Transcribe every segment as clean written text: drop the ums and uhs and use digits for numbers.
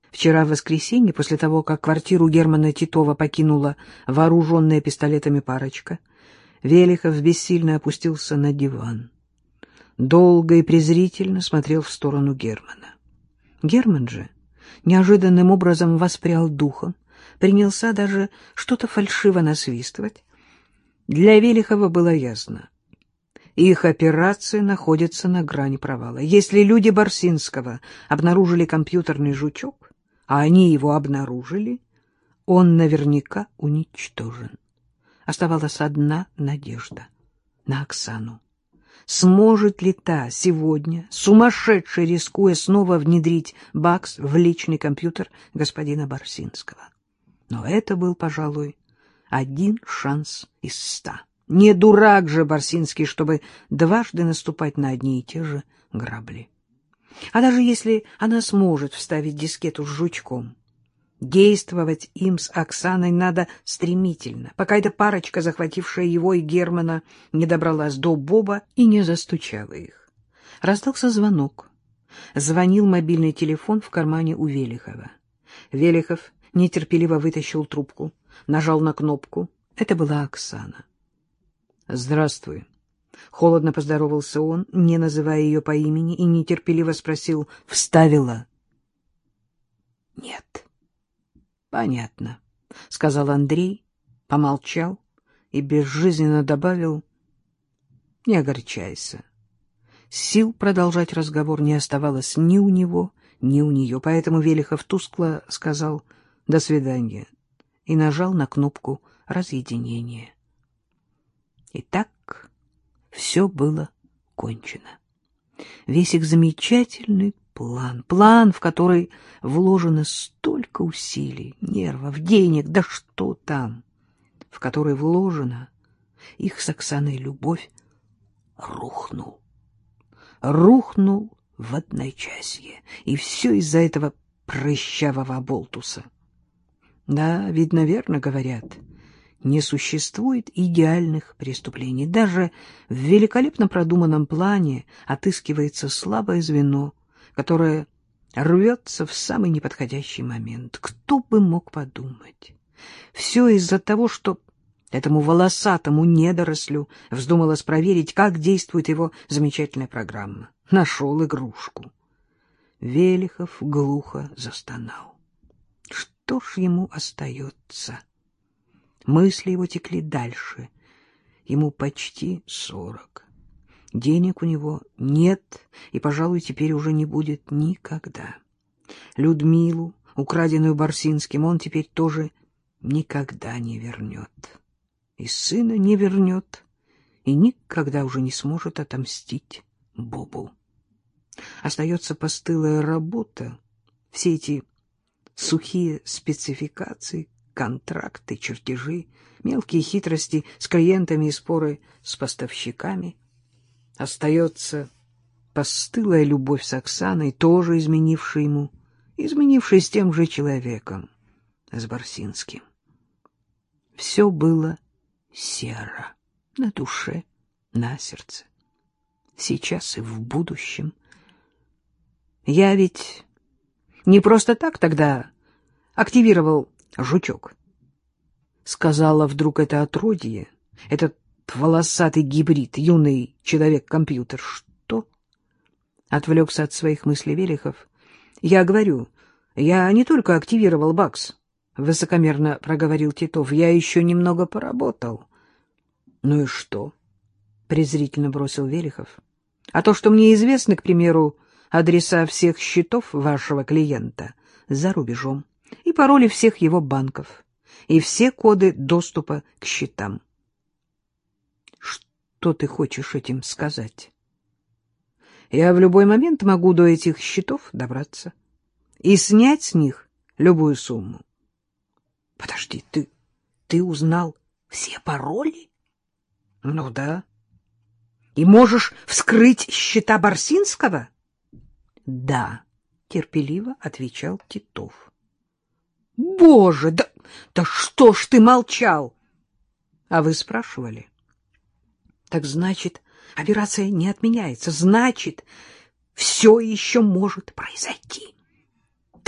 Вчера в воскресенье, после того, как квартиру Германа Титова покинула вооруженная пистолетами парочка, Велихов бессильно опустился на диван. Долго и презрительно смотрел в сторону Германа. Герман же неожиданным образом воспрял духом, принялся даже что-то фальшиво насвистывать. Для Велихова было ясно. Их операция находится на грани провала. Если люди Барсинского обнаружили компьютерный жучок, а они его обнаружили, он наверняка уничтожен. Оставалась одна надежда — на Оксану. Сможет ли та сегодня, сумасшедший, рискуя снова внедрить БАКС в личный компьютер господина Барсинского? Но это был, пожалуй, один шанс из 100. Не дурак же Барсинский, чтобы дважды наступать на одни и те же грабли. А даже если она сможет вставить дискету с жучком, действовать им с Оксаной надо стремительно, пока эта парочка, захватившая его и Германа, не добралась до Боба и не застучала их. Раздался звонок. Звонил мобильный телефон в кармане у Велихова. Велихов нетерпеливо вытащил трубку, нажал на кнопку. Это была Оксана. «Здравствуй». Холодно поздоровался он, не называя ее по имени, и нетерпеливо спросил: «Вставила?» «Нет». «Понятно», — сказал Андрей, помолчал и безжизненно добавил: «Не огорчайся». Сил продолжать разговор не оставалось ни у него, ни у нее, поэтому Велихов тускло сказал «до свидания» и нажал на кнопку разъединения. Итак, все было кончено. Весь их замечательный план, в который вложено столько усилий, нервов, денег, да что там, в который вложена их с Оксаной любовь, рухнул. Рухнул в одночасье, и все из-за этого прыщавого оболтуса. Да, видно, верно говорят, не существует идеальных преступлений. Даже в великолепно продуманном плане отыскивается слабое звено, которое рвется в самый неподходящий момент. Кто бы мог подумать? Все из-за того, что этому волосатому недорослю вздумалось проверить, как действует его замечательная программа. Нашел игрушку. Велихов глухо застонал. Что ж ему остается? Мысли его текли дальше. Ему почти 40. Денег у него нет, и, пожалуй, теперь уже не будет никогда. Людмилу, украденную Барсинским, он теперь тоже никогда не вернет. И сына не вернет, и никогда уже не сможет отомстить Бобу. Остается постылая работа, все эти сухие спецификации, контракты, чертежи, мелкие хитрости с клиентами и споры с поставщиками. Остается постылая любовь с Оксаной, тоже изменившей ему, изменившей с тем же человеком, с Барсинским. Все было серо на душе, на сердце, сейчас и в будущем. Я ведь не просто так тогда активировал жучок, — сказала вдруг это отродье, этот волосатый гибрид, юный человек-компьютер. Что? Отвлекся от своих мыслей Велихов. Я говорю, я не только активировал БАКС, — высокомерно проговорил Титов, — я еще немного поработал. Ну и что? — презрительно бросил Велихов. А то, что мне известны, к примеру, адреса всех счетов вашего клиента за рубежом и пароли всех его банков, и все коды доступа к счетам. Что ты хочешь этим сказать? Я в любой момент могу до этих счетов добраться и снять с них любую сумму. Подожди, ты узнал все пароли? Ну да. И можешь вскрыть счета Барсинского? Да, терпеливо отвечал Титов. Боже, да что ж ты молчал? А вы спрашивали? Так значит, операция не отменяется. Значит, все еще может произойти.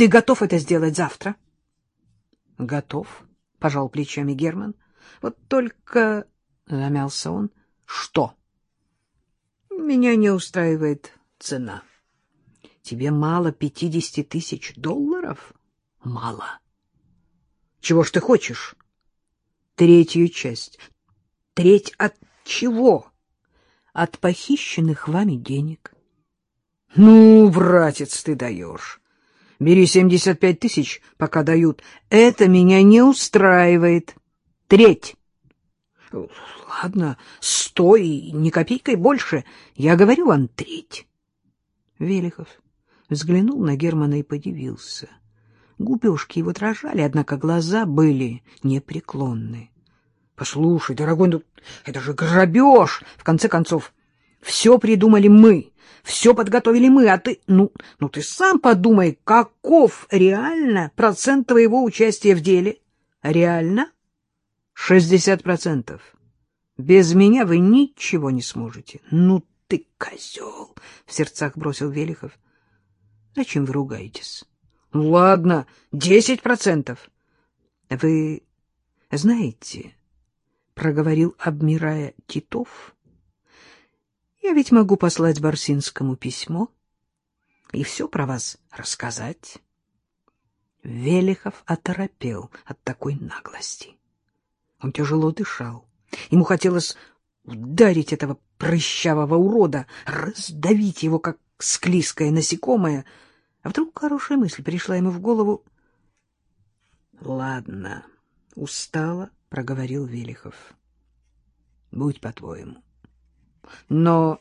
Ты готов это сделать завтра? — Готов, — пожал плечами Герман. — Вот только... — замялся он. — Что? — Меня не устраивает цена. — Тебе мало 50 тысяч долларов? — Мало. — Чего ж ты хочешь? — Третью часть. — Треть от чего? — От похищенных вами денег. — Ну, братец, ты даешь. Бери 75 тысяч, пока дают. Это меня не устраивает. Треть. Ладно, 100 и ни копейкой больше. Я говорю вам треть. Велихов взглянул на Германа и подивился. Губежки его дрожали, однако глаза были непреклонны. — Послушай, дорогой, ну это же грабеж! В конце концов, все придумали мы, все подготовили мы, а ты... Ну ты сам подумай, каков реально процент твоего участия в деле? Реально? 60%. Без меня вы ничего не сможете. Ну ты козел! — в сердцах бросил Велихов. — Зачем вы ругаетесь? — Ладно, 10%. — Вы знаете, — проговорил, обмирая, Титов, — я ведь могу послать Барсинскому письмо и все про вас рассказать. Велихов оторопел от такой наглости. Он тяжело дышал. Ему хотелось ударить этого прыщавого урода, раздавить его, как склизкое насекомое. А вдруг хорошая мысль пришла ему в голову. — Ладно, — устало проговорил Велихов. — Будь по-твоему. Но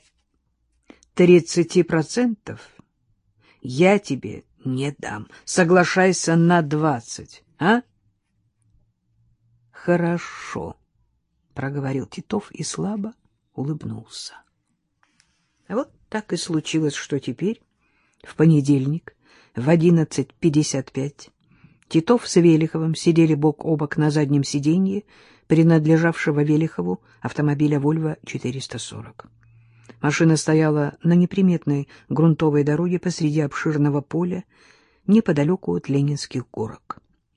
30% я тебе не дам. Соглашайся на 20, а? — Хорошо, — проговорил Титов и слабо улыбнулся. Вот так и случилось, что теперь, в понедельник, в 11:55, Титов с Велиховым сидели бок о бок на заднем сиденье принадлежавшего Велихову автомобиля «Вольво-440». Машина стояла на неприметной грунтовой дороге посреди обширного поля, неподалеку от Ленинских горок.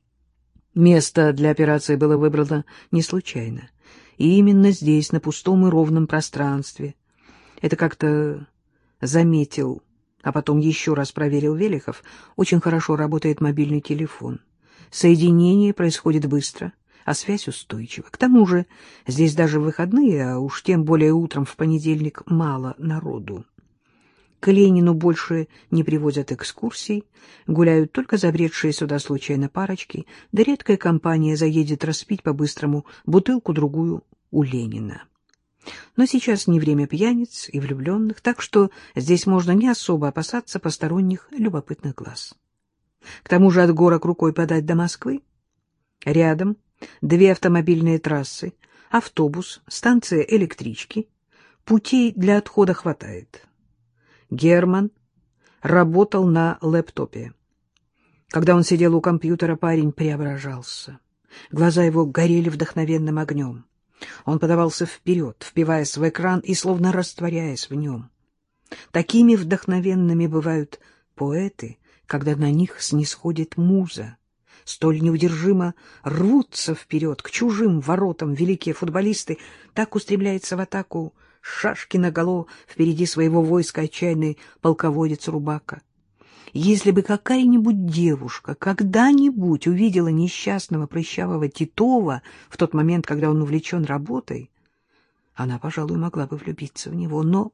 Место для операции было выбрано не случайно, и именно здесь, на пустом и ровном пространстве. Это как-то заметил, а потом еще раз проверил Велихов. Очень хорошо работает мобильный телефон. Соединение происходит быстро, а связь устойчива. К тому же здесь даже в выходные, а уж тем более утром в понедельник, мало народу. К Ленину больше не привозят экскурсий, гуляют только забредшие сюда случайно парочки, да редкая компания заедет распить по-быстрому бутылку-другую у Ленина. Но сейчас не время пьяниц и влюбленных, так что здесь можно не особо опасаться посторонних любопытных глаз. К тому же от горок рукой подать до Москвы. Рядом 2 автомобильные трассы, автобус, станция электрички. Путей для отхода хватает. Герман работал на лэптопе. Когда он сидел у компьютера, парень преображался. Глаза его горели вдохновенным огнем. Он подавался вперед, впиваясь в экран и словно растворяясь в нем. Такими вдохновенными бывают поэты, когда на них снисходит муза. Столь неудержимо рвутся вперед к чужим воротам великие футболисты, так устремляется в атаку шашки наголо впереди своего войска отчаянный полководец Рубака. Если бы какая-нибудь девушка когда-нибудь увидела несчастного прыщавого Титова в тот момент, когда он увлечен работой, она, пожалуй, могла бы влюбиться в него. Но,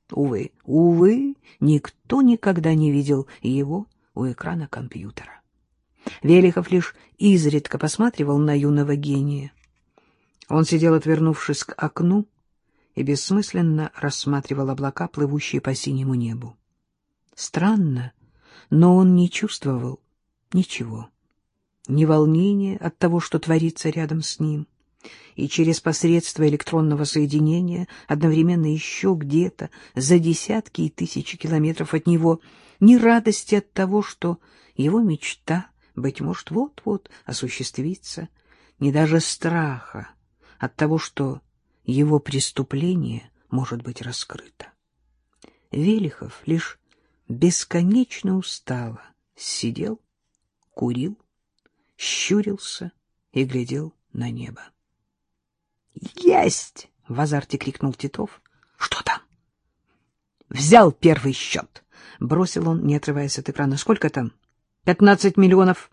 увы, никто никогда не видел его у экрана компьютера. Велихов лишь изредка посматривал на юного гения. Он сидел, отвернувшись к окну, и бессмысленно рассматривал облака, плывущие по синему небу. Странно, но он не чувствовал ничего, ни волнения от того, что творится рядом с ним, и через посредство электронного соединения одновременно еще где-то за десятки и тысячи километров от него ни радости от того, что его мечта, быть может, вот-вот осуществится, ни даже страха от того, что его преступление может быть раскрыто. Велихов лишь бесконечно устало сидел курил, щурился и глядел на небо. «Есть!» — в азарте крикнул Титов. «Что там?» «Взял первый счет!» — бросил он, не отрываясь от экрана. «Сколько там?» 15 миллионов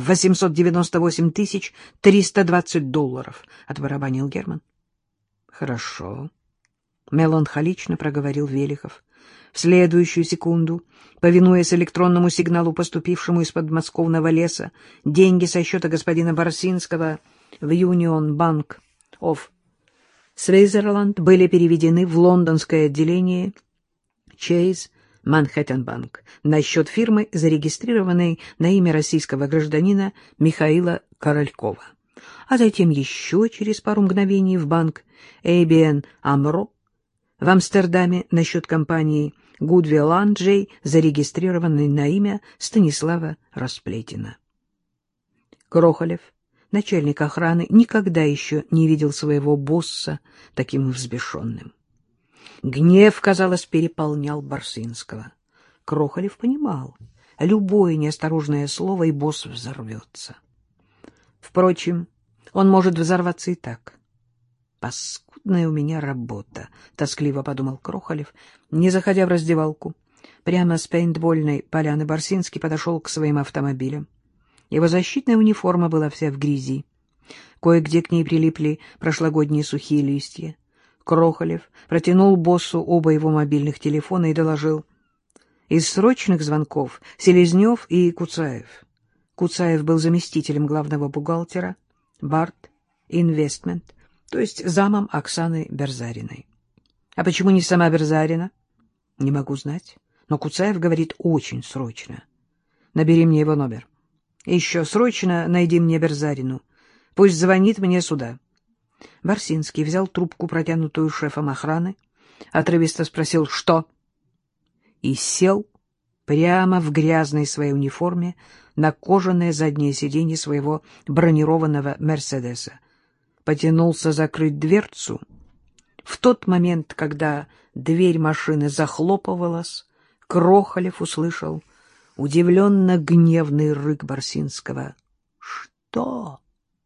898 тысяч 320 долларов, — отбарабанил Герман. — Хорошо, — меланхолично проговорил Велихов. В следующую секунду, повинуясь электронному сигналу, поступившему из подмосковного леса, деньги со счета господина Барсинского в Union Bank of Switzerland были переведены в лондонское отделение Chase Манхэттен-банк на счет фирмы, зарегистрированной на имя российского гражданина Михаила Королькова. А затем еще через пару мгновений в банк ABN AMRO в Амстердаме на счет компании Goodwill J, зарегистрированной на имя Станислава Расплетина. Крохолев, начальник охраны, никогда еще не видел своего босса таким взбешенным. Гнев, казалось, переполнял Барсинского. Крохолев понимал, любое неосторожное слово, и босс взорвется. Впрочем, он может взорваться и так. «Паскудная у меня работа», — тоскливо подумал Крохолев, не заходя в раздевалку. Прямо с пейнтбольной поляны Барсинский подошел к своим автомобилям. Его защитная униформа была вся в грязи. Кое-где к ней прилипли прошлогодние сухие листья. Крохолев протянул боссу оба его мобильных телефона и доложил: из срочных звонков Селезнев и Куцаев. Куцаев был заместителем главного бухгалтера Барт Инвестмент, то есть замом Оксаны Берзариной. А почему не сама Берзарина? Не могу знать, но Куцаев говорит очень срочно. Набери мне его номер. Еще срочно найди мне Берзарину. Пусть звонит мне сюда. Барсинский взял трубку, протянутую шефом охраны, отрывисто спросил «Что?» и сел прямо в грязной своей униформе на кожаное заднее сиденье своего бронированного «Мерседеса». Потянулся закрыть дверцу. В тот момент, когда дверь машины захлопывалась, Крохолев услышал удивленно гневный рык Барсинского. «Что?»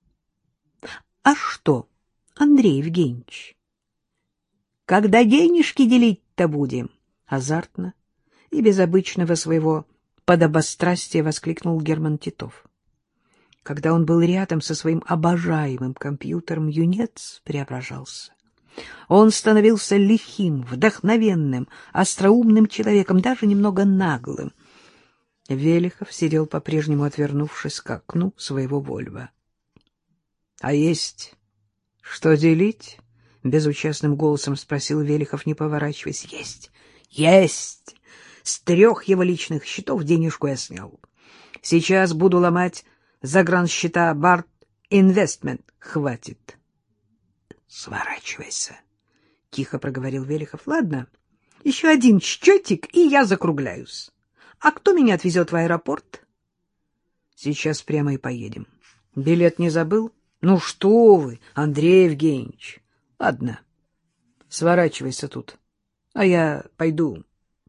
«А что, Андрей Евгеньевич? Когда денежки делить-то будем?» Азартно и без обычного своего подобострастия воскликнул Герман Титов. Когда он был рядом со своим обожаемым компьютером, юнец преображался. Он становился лихим, вдохновенным, остроумным человеком, даже немного наглым. Велихов сидел по-прежнему, отвернувшись к окну своего Вольво. — А есть что делить? — безучастным голосом спросил Велихов, не поворачиваясь. — Есть! Есть! С 3 его личных счетов денежку я снял. Сейчас буду ломать загрансчета Барт Инвестмент. Хватит. — Сворачивайся, — тихо проговорил Велихов. — Ладно, еще один счетик, и я закругляюсь. А кто меня отвезет в аэропорт? — Сейчас прямо и поедем. Билет не забыл? — Ну что вы, Андрей Евгеньевич. Ладно, сворачивайся тут, а я пойду.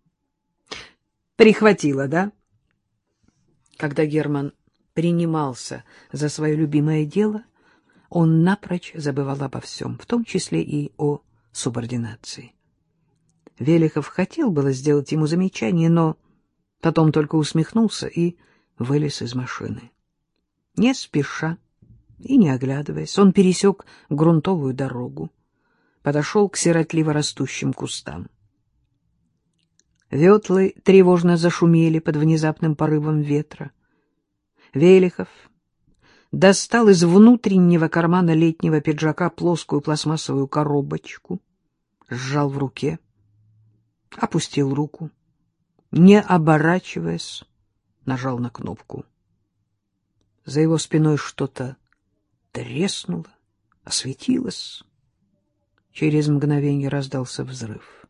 Прихватила, да? Когда Герман принимался за свое любимое дело, он напрочь забывал обо всем, в том числе и о субординации. Велихов хотел было сделать ему замечание, но потом только усмехнулся и вылез из машины. Не спеша и не оглядываясь, он пересек грунтовую дорогу, подошел к сиротливо растущим кустам. Ветлы тревожно зашумели под внезапным порывом ветра. Велихов достал из внутреннего кармана летнего пиджака плоскую пластмассовую коробочку, сжал в руке, опустил руку, не оборачиваясь, нажал на кнопку. За его спиной что-то треснуло, осветилось. Через мгновение раздался взрыв.